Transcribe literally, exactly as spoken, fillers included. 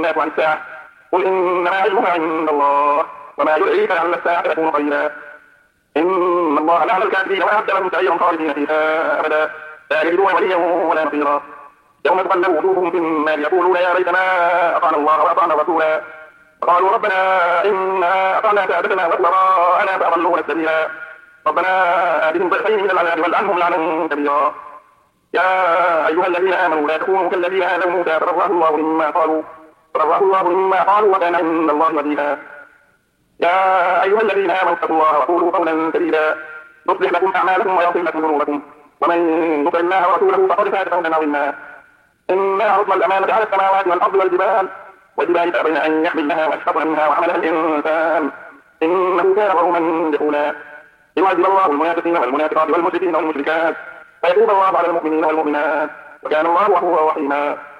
الناس عن الساعة قل إنما علمها عند الله وما يدريك لعل الساعة تكون قريبا إن الله لعن الكافرين وأعد لهم سعيرا خالدين فيها أبدا لا يجدون وليا ولا نصيرا يوم تقلب وجوههم في النار يقولون يا ليتنا أطعنا الله وأطعنا الرسولا قالوا ربنا إنا أطعنا سادتنا وكبراءنا فأضلونا السبيلا ربنا آتهم ضعفين من العذاب والعنهم لعنا كبيرا يا أيها الذين آمنوا لا تكونوا كالذين آذوا موسى فبرأه الله مما قالوا فبرأه الله مما قالوا وكان عند الله وجيها يا أيها الذين آمنوا اتقوا الله وقولوا قولا سديدا يصلح لكم أعمالكم ويغفر لكم ذنوبكم ومن يطع الله ورسوله فقد فاز فوزا عظيما إنا عرضنا الأمانة على السماوات والأرض والجبال والجبال فأبين أن يحملنها وأشفقن منها وحملها الإنسان إنه كان ظلوما جهولا ليعذب الله المنافقين والمنافقات والمشركين والمشركات فيتوب الله على المؤمنين والمؤمنات وكان الله غفورا رحيما